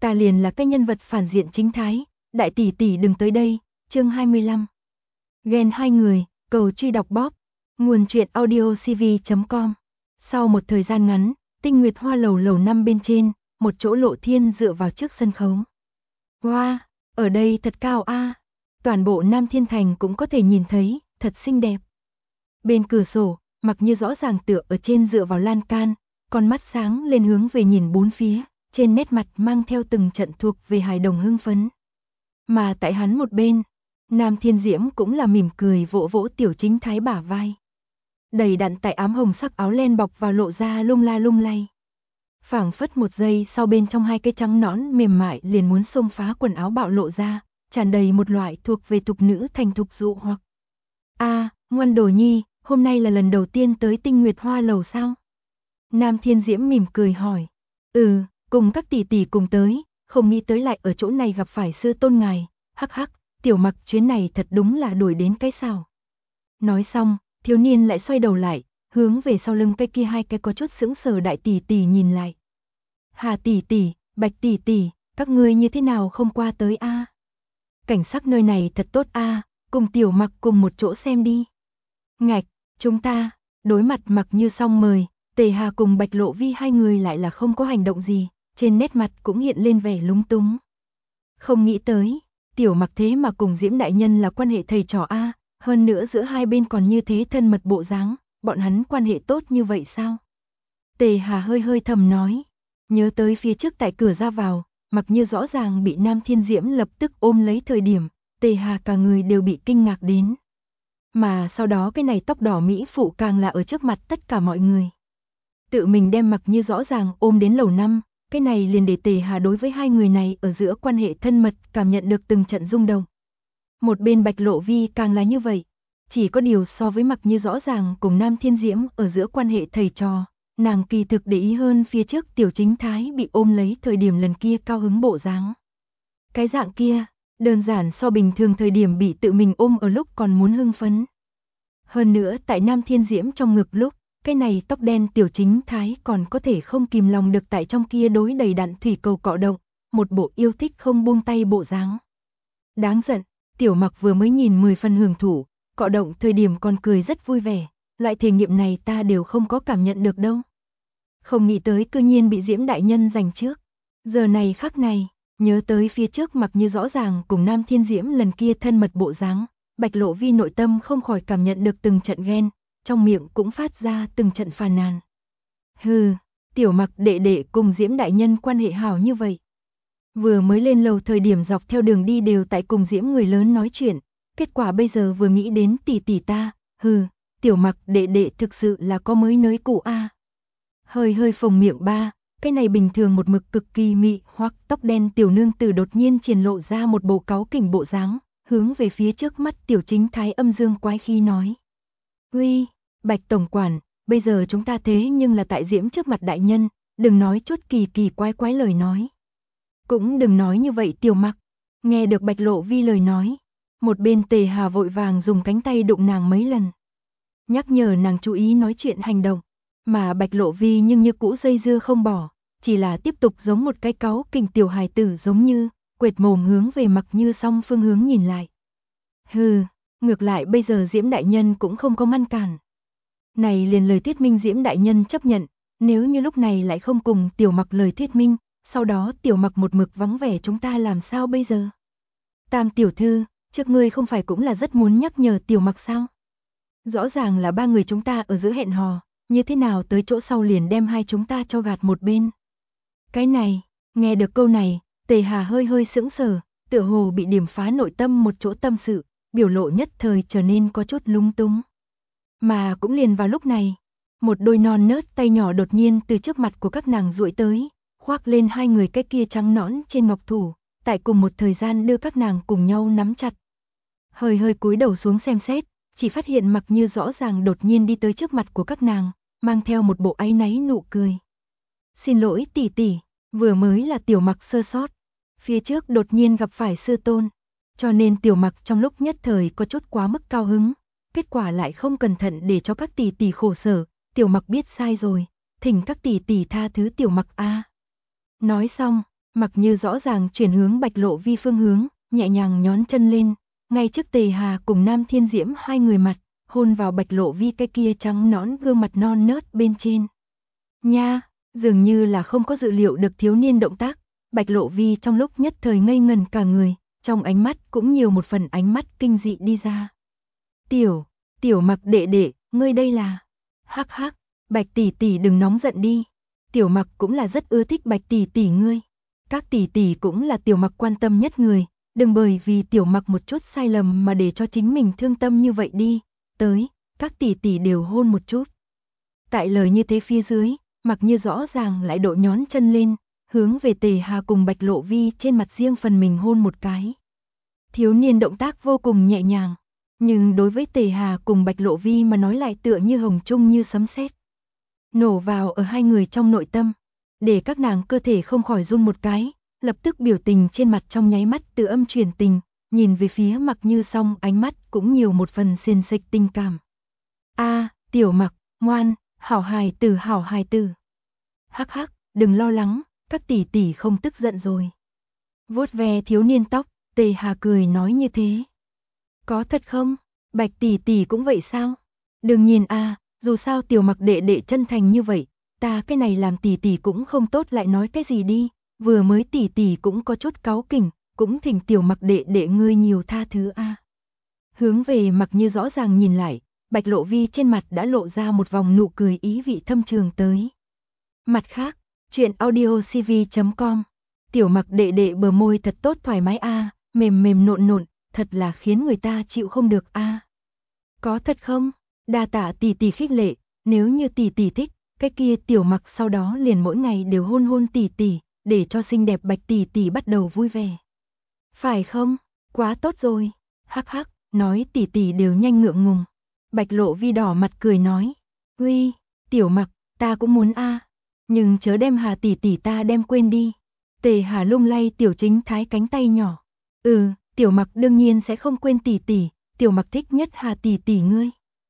ta liền là cái nhân vật phản diện chính thái, đại tỷ tỷ đừng tới đây. Chương 25. Ghen hai người, cầu truy đọc bóp. Nguồn truyện audiocv.com. Sau một thời gian ngắn, Tinh Nguyệt Hoa lầu lầu 5 bên trên, một chỗ Lộ Thiên dựa vào trước sân khấu. Wow, ở đây thật cao a. Toàn bộ Nam Thiên Thành cũng có thể nhìn thấy, thật xinh đẹp. Bên cửa sổ, Mặc Như rõ ràng tựa ở trên dựa vào lan can, con mắt sáng lên hướng về nhìn bốn phía, trên nét mặt mang theo từng trận thuộc về hài đồng hưng phấn. Mà tại hắn một bên, Nam Thiên Diễm cũng là mỉm cười vỗ vỗ Tiểu Chính Thái bả vai. Đầy đặn tại ám hồng sắc áo len bọc vào lộ ra lung la lung lay. Phảng phất một giây sau bên trong hai cái trắng nõn mềm mại liền muốn xông phá quần áo bạo lộ ra, tràn đầy một loại thuộc về thục nữ thành thục dụ hoặc. Ngoan đồ nhi, hôm nay là lần đầu tiên tới Tinh Nguyệt Hoa lầu sao? Nam Thiên Diễm mỉm cười hỏi. Cùng các tỷ tỷ cùng tới, không nghĩ tới lại ở chỗ này gặp phải sư tôn ngài, hắc hắc, Tiểu Mặc chuyến này thật đúng là đuổi đến cái sao. Nói xong, thiếu niên lại xoay đầu lại, hướng về sau lưng cái kia hai cái có chút sững sờ đại tỷ tỷ nhìn lại. Hà tỷ tỷ, Bạch tỷ tỷ, các ngươi như thế nào không qua tới a? Cảnh sắc nơi này thật tốt a, cùng Tiểu Mặc cùng một chỗ xem đi. Ngạch, chúng ta, đối mặt Mặc Như xong mời, Tề Hà cùng Bạch Lộ Vi hai người lại là không có hành động gì, trên nét mặt cũng hiện lên vẻ lúng túng. Không nghĩ tới, Tiểu Mặc thế mà cùng Diễm đại nhân là quan hệ thầy trò a, hơn nữa giữa hai bên còn như thế thân mật bộ dáng, bọn hắn quan hệ tốt như vậy sao? Tề Hà hơi hơi thầm nói, nhớ tới phía trước tại cửa ra vào, Mặc Như rõ ràng bị Nam Thiên Diễm lập tức ôm lấy thời điểm, Tề Hà cả người đều bị kinh ngạc đến. Mà sau đó cái này tóc đỏ mỹ phụ càng là ở trước mặt tất cả mọi người. Tự mình đem Mặc Như rõ ràng ôm đến lầu 5, cái này liền để Tề Hà đối với hai người này ở giữa quan hệ thân mật cảm nhận được từng trận rung động. Một bên Bạch Lộ Vi càng là như vậy, chỉ có điều so với Mặc Như rõ ràng cùng Nam Thiên Diễm ở giữa quan hệ thầy trò, nàng kỳ thực để ý hơn phía trước Tiểu Chính Thái bị ôm lấy thời điểm lần kia cao hứng bộ dáng. Cái dạng kia, đơn giản so bình thường thời điểm bị tự mình ôm ở lúc còn muốn hưng phấn. Hơn nữa tại Nam Thiên Diễm trong ngực lúc, cái này tóc đen Tiểu Chính Thái còn có thể không kìm lòng được tại trong kia đối đầy đặn thủy cầu cọ động, một bộ yêu thích không buông tay bộ dáng. Đáng giận, Tiểu Mặc vừa mới nhìn 10 phần hưởng thụ, cọ động thời điểm còn cười rất vui vẻ, loại thể nghiệm này ta đều không có cảm nhận được đâu. Không nghĩ tới cư nhiên bị Diễm đại nhân giành trước. Giờ này khắc này, nhớ tới phía trước Mặc Như rõ ràng cùng Nam Thiên Diễm lần kia thân mật bộ dáng, Bạch Lộ Vi nội tâm không khỏi cảm nhận được từng trận ghen, trong miệng cũng phát ra từng trận phàn nàn. Tiểu Mặc đệ đệ cùng Diễm đại nhân quan hệ hảo như vậy. Vừa mới lên lầu thời điểm dọc theo đường đi đều tại cùng Diễm người lớn nói chuyện, kết quả bây giờ vừa nghĩ đến tỷ tỷ ta, Tiểu Mặc đệ đệ thực sự là có mới nới cũ a. Hơi hơi phồng miệng ba, cái này bình thường một mực cực kỳ mị hoặc tóc đen tiểu nương tử đột nhiên triển lộ ra một bộ cáu kỉnh bộ dáng, hướng về phía trước mắt Tiểu Chính Thái âm dương quái khí nói. Uy, Bạch tổng quản, bây giờ chúng ta thế nhưng là tại Diễm trước mặt đại nhân, đừng nói chút kỳ kỳ quái quái lời nói. Cũng đừng nói như vậy Tiểu Mặc. Nghe được Bạch Lộ Vi lời nói, một bên Tề Hà vội vàng dùng cánh tay đụng nàng mấy lần, nhắc nhở nàng chú ý nói chuyện hành động, mà Bạch Lộ Vi nhưng như cũ dây dưa không bỏ, chỉ là tiếp tục giống một cái cáu kỉnh tiểu hài tử giống như, quệt mồm hướng về Mặc Như song phương hướng nhìn lại. Ngược lại bây giờ Diễm đại nhân cũng không có ngăn cản. Này liền lời thuyết minh Diễm đại nhân chấp nhận, nếu như lúc này lại không cùng Tiểu Mặc lời thuyết minh, sau đó Tiểu Mặc một mực vắng vẻ chúng ta làm sao bây giờ? Tam tiểu thư, trước ngươi không phải cũng là rất muốn nhắc nhở Tiểu Mặc sao? Rõ ràng là ba người chúng ta ở giữa hẹn hò, như thế nào tới chỗ sau liền đem hai chúng ta cho gạt một bên? Cái này, nghe được câu này, Tề Hà hơi hơi sững sờ, tựa hồ bị điểm phá nội tâm một chỗ tâm sự, biểu lộ nhất thời trở nên có chút lung túng. Mà cũng liền vào lúc này, một đôi non nớt tay nhỏ đột nhiên từ trước mặt của các nàng duỗi tới, khoác lên hai người cái kia trắng nõn trên ngọc thủ, tại cùng một thời gian đưa các nàng cùng nhau nắm chặt. Hơi hơi cúi đầu xuống xem xét, chỉ phát hiện Mặc Như rõ ràng đột nhiên đi tới trước mặt của các nàng, mang theo một bộ áy náy nụ cười. Xin lỗi tỷ tỷ, vừa mới là Tiểu Mặc sơ sót, phía trước đột nhiên gặp phải sư tôn, cho nên Tiểu Mặc trong lúc nhất thời có chút quá mức cao hứng, kết quả lại không cẩn thận để cho các tỷ tỷ khổ sở, Tiểu Mặc biết sai rồi, thỉnh các tỷ tỷ tha thứ Tiểu Mặc a. Nói xong, Mặc Như rõ ràng chuyển hướng Bạch Lộ Vi phương hướng, nhẹ nhàng nhón chân lên, ngay trước Tề Hà cùng Nam Thiên Diễm hai người mặt, hôn vào Bạch Lộ Vi cái kia trắng nõn gương mặt non nớt bên trên. Nha, dường như là không có dự liệu được thiếu niên động tác, Bạch Lộ Vi trong lúc nhất thời ngây ngần cả người, trong ánh mắt cũng nhiều một phần ánh mắt kinh dị đi ra. Tiểu Mặc đệ đệ, ngươi đây là... Hắc hắc, Bạch tỷ tỷ đừng nóng giận đi. Tiểu Mặc cũng là rất ưa thích Bạch tỷ tỷ ngươi. Các tỷ tỷ cũng là Tiểu Mặc quan tâm nhất người, đừng bởi vì Tiểu Mặc một chút sai lầm mà để cho chính mình thương tâm như vậy đi. Tới, các tỷ tỷ đều hôn một chút. Tại lời như thế phía dưới, Mặc Như rõ ràng lại độ nhón chân lên, hướng về Tề Hà cùng Bạch Lộ Vi trên mặt riêng phần mình hôn một cái. Thiếu niên động tác vô cùng nhẹ nhàng, nhưng đối với Tề Hà cùng Bạch Lộ Vi mà nói lại tựa như hồng trung như sấm sét, nổ vào ở hai người trong nội tâm, để các nàng cơ thể không khỏi run một cái, lập tức biểu tình trên mặt trong nháy mắt từ âm chuyển tình, nhìn về phía Mặc Như xong ánh mắt cũng nhiều một phần xiên xịch tình cảm. A, Tiểu Mặc, ngoan, hảo hài tử. Hắc hắc, đừng lo lắng, các tỷ tỷ không tức giận rồi. Vuốt ve thiếu niên tóc, Tề Hà cười nói như thế. Có thật không? Bạch tỷ tỷ cũng vậy sao? Đừng nhìn a, dù sao Tiểu Mặc đệ đệ chân thành như vậy, ta cái này làm tỷ tỷ cũng không tốt lại nói cái gì đi, vừa mới tỷ tỷ cũng có chút cáu kỉnh, cũng thỉnh Tiểu Mặc đệ đệ ngươi nhiều tha thứ a. Hướng về Mặc Như rõ ràng nhìn lại, Bạch Lộ Vi trên mặt đã lộ ra một vòng nụ cười ý vị thâm trường tới. Mặt khác, truyện audiocv.com, Tiểu Mặc đệ đệ bờ môi thật tốt thoải mái a, mềm mềm nộn nộn, thật là khiến người ta chịu không được a. Có thật không? Đa tạ tỷ tỷ khích lệ, nếu như tỷ tỷ thích, cái kia Tiểu Mặc sau đó liền mỗi ngày đều hôn hôn tỷ tỷ, để cho xinh đẹp Bạch tỷ tỷ bắt đầu vui vẻ. Phải không? Quá tốt rồi. Hắc hắc, nói tỷ tỷ đều nhanh ngượng ngùng. Bạch Lộ Vi đỏ mặt cười nói, "Uy, Tiểu Mặc, ta cũng muốn a, nhưng chớ đem Hà tỷ tỷ ta đem quên đi." Tề Hà lung lay Tiểu Chính Thái cánh tay nhỏ. Tiểu Mặc đương nhiên sẽ không quên tỷ tỷ, Tiểu Mặc thích nhất Hà tỷ tỷ ngươi.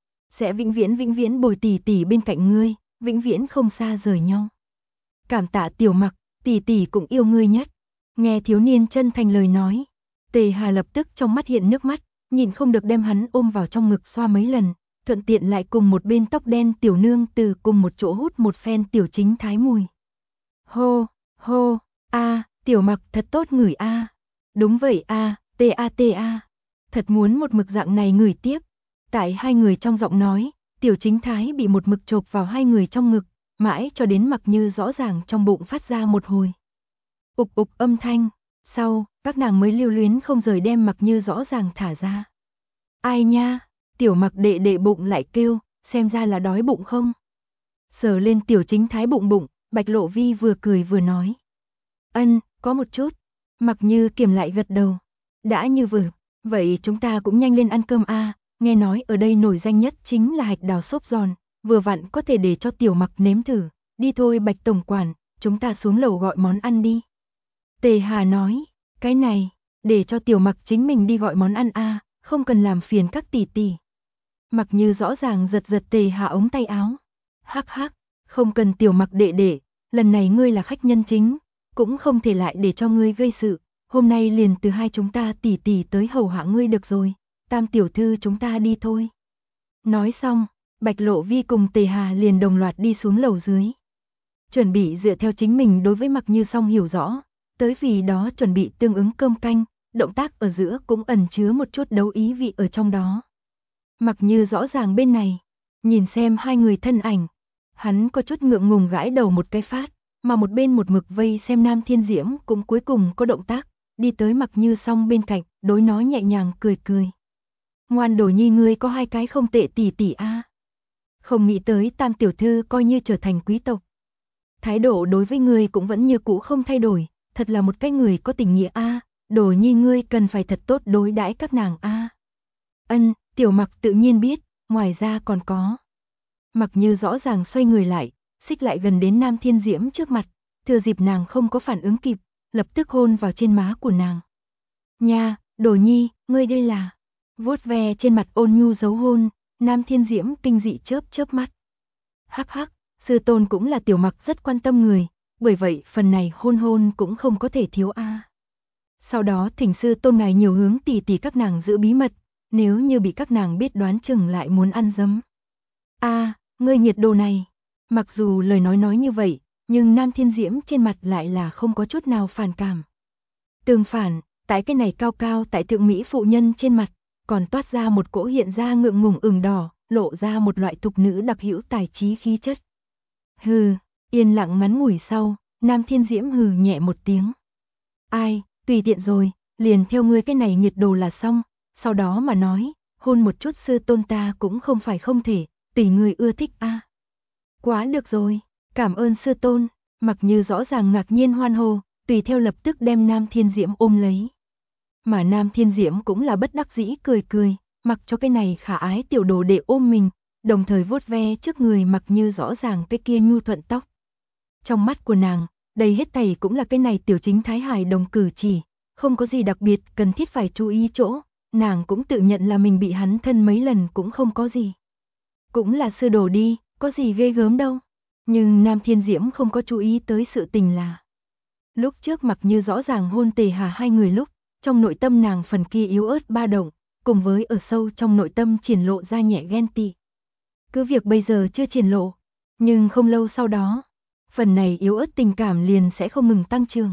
Sẽ vĩnh viễn bồi tỷ tỷ bên cạnh ngươi, vĩnh viễn không xa rời nhau. Cảm tạ Tiểu Mặc, tỷ tỷ cũng yêu ngươi nhất. Nghe thiếu niên chân thành lời nói, Tề Hà lập tức trong mắt hiện nước mắt, nhìn không được đem hắn ôm vào trong ngực xoa mấy lần, thuận tiện lại cùng một bên tóc đen tiểu nương từ cùng một chỗ hút một phen Tiểu Chính Thái mùi. Hô, hô, a, Tiểu Mặc thật tốt ngửi a. Đúng vậy a, ta. Thật muốn một mực dạng này ngửi tiếp. Tại hai người trong giọng nói, Tiểu Chính Thái bị một mực chộp vào hai người trong ngực, mãi cho đến Mặc Như rõ ràng trong bụng phát ra một hồi ục ục âm thanh, sau, các nàng mới lưu luyến không rời đem Mặc Như rõ ràng thả ra. Ai nha, Tiểu Mặc đệ đệ bụng lại kêu, xem ra là đói bụng không? Sờ lên Tiểu Chính Thái bụng, Bạch Lộ Vi vừa cười vừa nói. Có một chút. Mặc Như kiềm lại gật đầu. Đã như vậy chúng ta cũng nhanh lên ăn cơm a, nghe nói ở đây nổi danh nhất chính là hạch đào xốp giòn, vừa vặn có thể để cho Tiểu Mặc nếm thử. Đi thôi Bạch tổng quản, chúng ta xuống lầu gọi món ăn đi. Tề Hà nói, cái này, để cho Tiểu Mặc chính mình đi gọi món ăn a, không cần làm phiền các tỷ tỷ. Mặc Như rõ ràng giật Tề Hà ống tay áo. Hắc hắc, không cần Tiểu Mặc đệ đệ, lần này ngươi là khách nhân chính, cũng không thể lại để cho ngươi gây sự, hôm nay liền từ hai chúng ta tỷ tỷ tới hầu hạ ngươi được rồi, Tam tiểu thư chúng ta đi thôi. Nói xong, Bạch Lộ Vi cùng Tề Hà liền đồng loạt đi xuống lầu dưới. Chuẩn bị dựa theo chính mình đối với Mặc Như xong hiểu rõ, tới vì đó chuẩn bị tương ứng cơm canh, động tác ở giữa cũng ẩn chứa một chút đấu ý vị ở trong đó. Mặc Như rõ ràng bên này, nhìn xem hai người thân ảnh, hắn có chút ngượng ngùng gãi đầu một cái phát, mà một bên một mực vây xem Nam Thiên Diễm cũng cuối cùng có động tác, đi tới Mặc Như xong bên cạnh, đối nó nhẹ nhàng cười. Ngoan Đồ Nhi ngươi có hai cái không tệ tỷ tỷ a. Không nghĩ tới Tam tiểu thư coi như trở thành quý tộc. Thái độ đối với ngươi cũng vẫn như cũ không thay đổi, thật là một cái người có tình nghĩa a, Đồ Nhi ngươi cần phải thật tốt đối đãi các nàng a. Tiểu Mặc tự nhiên biết, ngoài ra còn có. Mặc Như rõ ràng xoay người lại, xích lại gần đến Nam Thiên Diễm trước mặt, thừa dịp nàng không có phản ứng kịp, lập tức hôn vào trên má của nàng. Nha, Đồ Nhi, ngươi đây là... Vuốt ve trên mặt ôn nhu dấu hôn, Nam Thiên Diễm kinh dị chớp mắt. Hắc hắc, sư tôn cũng là Tiểu Mặc rất quan tâm người, bởi vậy phần này hôn hôn cũng không có thể thiếu a. Sau đó thỉnh sư tôn ngài nhiều hướng tỷ tỷ các nàng giữ bí mật, nếu như bị các nàng biết đoán chừng lại muốn ăn dấm. A, ngươi nhiệt đồ này. Mặc dù lời nói như vậy, nhưng Nam Thiên Diễm trên mặt lại là không có chút nào phản cảm. Tương phản, tại cái này cao cao tại thượng mỹ phụ nhân trên mặt, còn toát ra một cỗ hiện ra ngượng ngùng ửng đỏ, lộ ra một loại thục nữ đặc hữu tài trí khí chất. Hừ, yên lặng ngắn ngủi sau, Nam Thiên Diễm hừ nhẹ một tiếng. Ai, tùy tiện rồi, liền theo ngươi cái này nhiệt đồ là xong, sau đó mà nói, hôn một chút sư tôn ta cũng không phải không thể, tùy người ưa thích a. Quá được rồi, cảm ơn sư tôn, Mặc Như rõ ràng ngạc nhiên hoan hô, tùy theo lập tức đem Nam Thiên Diễm ôm lấy. Mà Nam Thiên Diễm cũng là bất đắc dĩ cười cười, mặc cho cái này khả ái tiểu đồ để ôm mình, đồng thời vuốt ve trước người Mặc Như rõ ràng cái kia nhu thuận tóc. Trong mắt của nàng, đây hết thảy cũng là cái này tiểu chính thái hài đồng cử chỉ, không có gì đặc biệt cần thiết phải chú ý chỗ, nàng cũng tự nhận là mình bị hắn thân mấy lần cũng không có gì. Cũng là sư đồ đi, có gì ghê gớm đâu. Nhưng Nam Thiên Diễm không có chú ý tới sự tình là lúc trước Mặc Như rõ ràng hôn Tề Hà hai người lúc, trong nội tâm nàng phần kia yếu ớt ba động, cùng với ở sâu trong nội tâm triển lộ ra nhẹ ghen tị. Cứ việc bây giờ chưa triển lộ, nhưng không lâu sau đó, phần này yếu ớt tình cảm liền sẽ không ngừng tăng trưởng.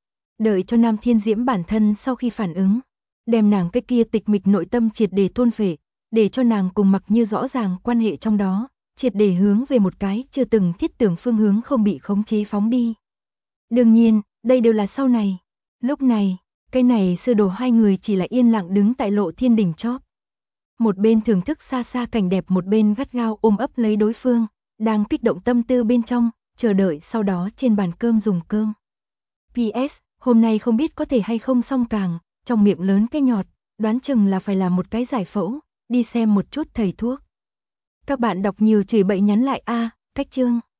Đợi cho Nam Thiên Diễm bản thân sau khi phản ứng, đem nàng cái kia tịch mịch nội tâm triệt để thôn phệ, để cho nàng cùng Mặc Như rõ ràng quan hệ trong đó, triệt để hướng về một cái chưa từng thiết tưởng phương hướng không bị khống chế phóng đi. Đương nhiên, đây đều là sau này. Lúc này, cái này sư đồ hai người chỉ là yên lặng đứng tại Lộ Thiên đỉnh chóp. Một bên thưởng thức xa xa cảnh đẹp, một bên gắt gao ôm ấp lấy đối phương, đang kích động tâm tư bên trong, chờ đợi sau đó trên bàn cơm dùng cơm. PS, hôm nay không biết có thể hay không xong càng, trong miệng lớn cái nhọt, đoán chừng là phải làm một cái giải phẫu, đi xem một chút thầy thuốc. Các bạn đọc nhiều chửi bậy nhắn lại a, cách chương.